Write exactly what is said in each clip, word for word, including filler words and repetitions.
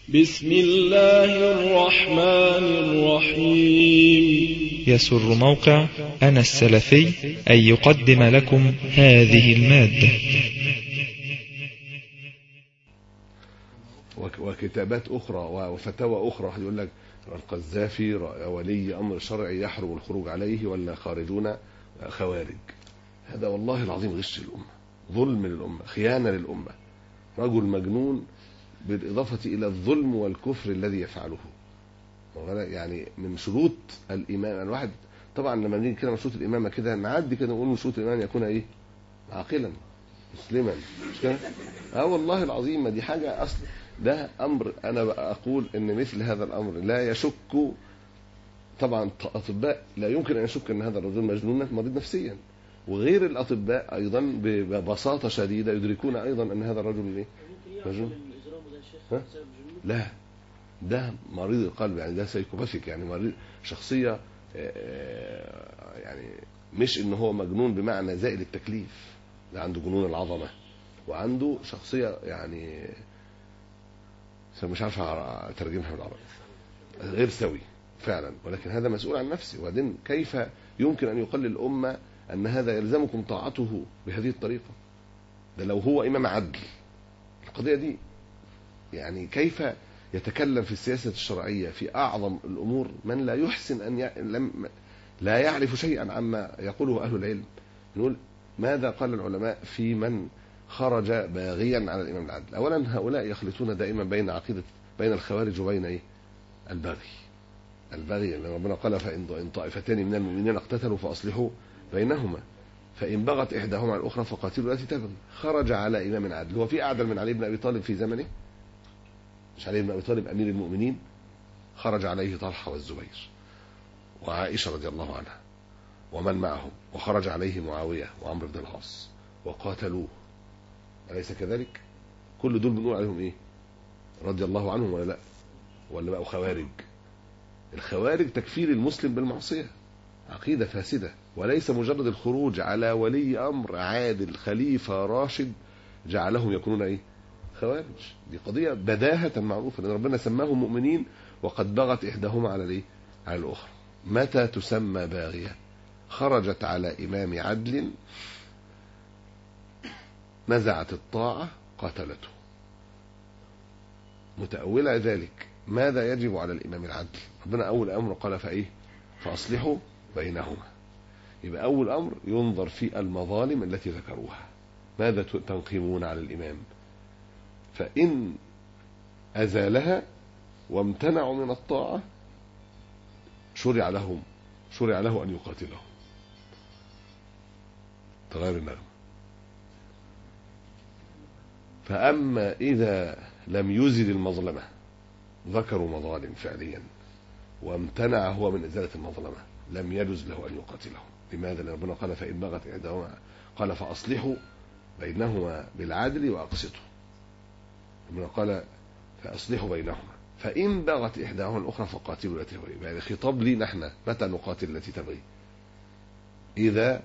بسم الله الرحمن الرحيم. يسر موقع أنا السلفي أن يقدم لكم هذه المادة. وكتابات أخرى وفتاوى أخرى، واحد يقول لك القذافي ولي أمر شرعي يحرم الخروج عليه ولا خارجون خوارج. هذا والله العظيم غش للأمة، ظلم للأمة، خيانة للأمة، رجل مجنون بالإضافة إلى الظلم والكفر الذي يفعله. يعني من شروط الإمامة الواحد طبعا لما نيجي كده من شروط الإمامة كده نعدي كده نقول من شروط الإمامة يكون إيه؟ عاقلا مسلما، مش كده؟ اه والله العظيم ما دي حاجة أصل، ده أمر أنا أقول إن مثل هذا الأمر لا يشك طبعا أطباء، لا يمكن أن يشك أن هذا الرجل مجنون مريض نفسيا، وغير الأطباء أيضا ببساطة شديدة يدركون أيضا أن هذا الرجل إيه؟ مجنون. لا ده مريض القلب، يعني ده سايكوباثيك، يعني مريض شخصية يعني مش إن هو مجنون بمعنى زائل التكليف، ده عنده جنون العظمة وعنده شخصية يعني مش عارف أترجمها بالعربي غير سوي فعلا، ولكن هذا مسؤول عن نفسه. وبعدين كيف يمكن أن يقلل الأمة أن هذا يلزمكم طاعته بهذه الطريقة؟ ده لو هو إمام عدل القضية دي، يعني كيف يتكلم في السياسة الشرعية في أعظم الأمور من لا يحسن أن ي... لم... لا يعرف شيئا عما يقوله أهل العلم. نقول ماذا قال العلماء في من خرج باغيا على الإمام العدل؟ أولا هؤلاء يخلطون دائما بين عقيدة بين الخوارج وبين إيه؟ البغي. البغي اللي ربنا قال فإن طائفتان من المؤمنين اقتتلوا فأصلحوا بينهما فإن بغت إحداهما على الأخرى فقاتلوا التي تبغي. خرج على إمام عدل، هو في أعدل من علي بن أبي طالب في زمنه؟ مش علي بن أبي طالب أمير المؤمنين؟ خرج عليه طلحة والزبير وعائشة رضي الله عنها ومن معهم، وخرج عليه معاوية وعمرو بن العاص وقاتلوه، أليس كذلك؟ كل دول بنقول عليهم إيه؟ رضي الله عنهم ولا لا؟ ولا بقوا خوارج؟ الخوارج تكفير المسلم بالمعصية، عقيدة فاسدة، وليس مجرد الخروج على ولي أمر عادل خليفة راشد جعلهم يكونون إيه؟ خوارج. دي قضية بداهة معروفة، لأن ربنا سماهم مؤمنين وقد بغت إحداهما على الإيه؟ على الأخرى. متى تسمى باغية؟ خرجت على إمام عدل نزعت الطاعة قتلته. متأولة ذلك ماذا يجب على الإمام العدل؟ ربنا أول أمر قال فإيه؟ فأصلحوا بينهما. يبقى أول أمر ينظر في المظالم التي ذكروها، ماذا تنقمون على الإمام؟ فإن أزالها وامتنعوا من الطاعة شرع لهم شرع له أن يقاتلهم. تغير النغمة. فأما إذا لم يزل المظلمة، ذكروا مظالم فعليا وامتنع هو من إزالة المظلمة، لم يجوز له أن يقاتلهم. لماذا؟ لأن ربنا قال فإن بغت إحداهما قال فأصلحوا بينهما بالعدل وأقسطوا. ربنا قال فأصلحوا بينهما فإن بغت إحداهما الأخرى فقاتلوا التي تبغي. يعني خطاب لي نحن متى نقاتل التي تبغي؟ إذا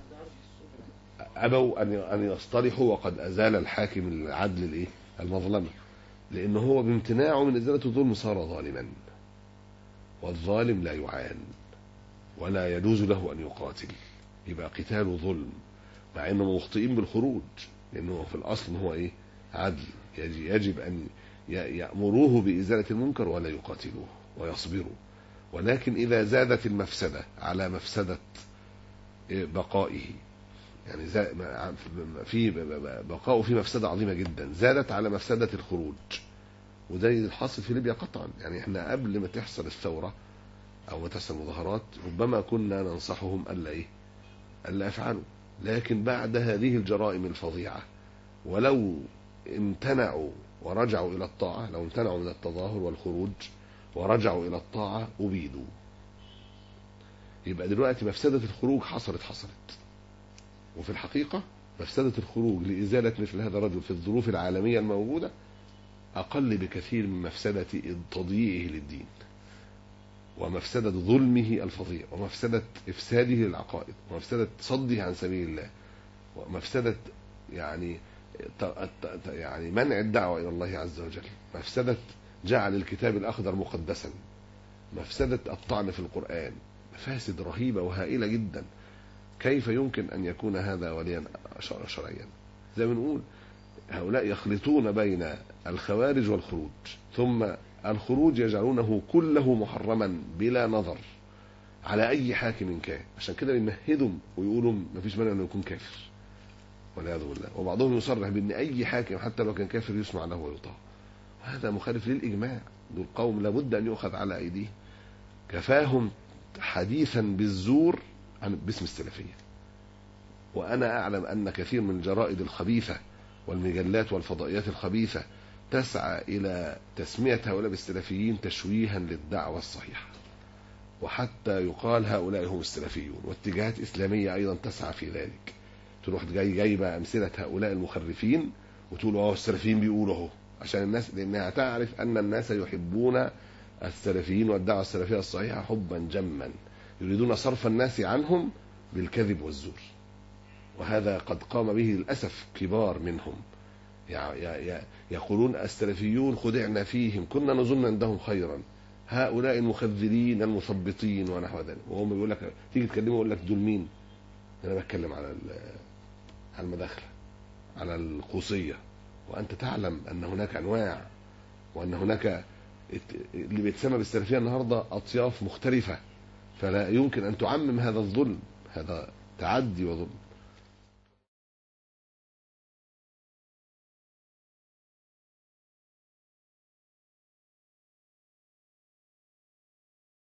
أبوا أن أن يصطلحوا وقد أزال الحاكم العدل الإيه؟ المظلمة، لأنه هو بامتناعه من إزالة الظلم صار ظالما، والظالم لا يعان ولا يجوز له أن يقاتل. يبقى قتال ظلم مع أنه مخطئين بالخروج، لأنه في الأصل هو إيه؟ عدل، يجب أن يأمروه بإزالة المنكر ولا يقاتلوه ويصبروا. ولكن إذا زادت المفسدة على مفسدة بقائه، يعني في بقاء في مفسدة عظيمة جدا زادت على مفسدة الخروج، وده الحاصل في ليبيا قطعا. يعني احنا قبل ما تحصل الثورة أو ما تحصل المظاهرات ربما كنا ننصحهم ألا إيه؟ ألا يفعلوا، لكن بعد هذه الجرائم الفظيعة ولو امتنعوا ورجعوا إلى الطاعة، لو امتنعوا من التظاهر والخروج ورجعوا إلى الطاعة أبيدوا. يبقى دلوقتي مفسدة الخروج حصلت حصلت وفي الحقيقة مفسدة الخروج لإزالة مثل هذا الرجل في الظروف العالمية الموجودة أقل بكثير من مفسدة تضييعه للدين ومفسدة ظلمه الفظيع ومفسدة إفساده للعقائد ومفسدة صده عن سبيل الله ومفسدة يعني يعني منع الدعوة إلى الله عز وجل، مفسدة جعل الكتاب الأخضر مقدسا، مفسدة الطعن في القرآن، مفاسد رهيبة وهائلة جدا. كيف يمكن أن يكون هذا وليا شرعيا؟ زي ما نقول هؤلاء يخلطون بين الخوارج والخروج، ثم الخروج يجعلونه كله محرما بلا نظر على أي حاكم كان، عشان كده بيمهدهم ويقولوا ما فيش مانع أنه يكون كافر والعياذ بالله. وبعضهم يصرح بأن أي حاكم حتى لو كان كافر يسمع له ويطاع، وهذا مخالف للإجماع. دول قوم لابد أن يؤخذ على أيديهم، كفاهم حديثا بالزور عن باسم السلفية. وأنا أعلم أن كثير من الجرائد الخبيثة والمجلات والفضائيات الخبيثة تسعى إلى تسمية هؤلاء بالسلفيين تشويها للدعوة الصحيحة، وحتى يقال هؤلاء هم السلفيون. واتجاهات إسلامية أيضا تسعى في ذلك، تروح جاي جايبة أمثلة هؤلاء المخرفين وتقول اه السلفيين بيقولوا اهو، عشان الناس، لأنها تعرف أن الناس يحبون السلفيين والدعوة السلفية الصحيحة حبا جما، يريدون صرف الناس عنهم بالكذب والزور. وهذا قد قام به للأسف كبار منهم، يقولون السلفيون خدعنا فيهم، كنا نظن عندهم خيرا، هؤلاء المخذلين المثبطين ونحو ذلك. وهم بيقول لك، تيجي تكلمه يقول لك دول مين؟ أنا بتكلم على على المداخلة، على القوسية، وأنت تعلم أن هناك أنواع، وأن هناك اللي بيتسمى بالسلفية النهاردة أطياف مختلفة، فلا يمكن أن تعمم هذا الظلم، هذا تعدي وظلم.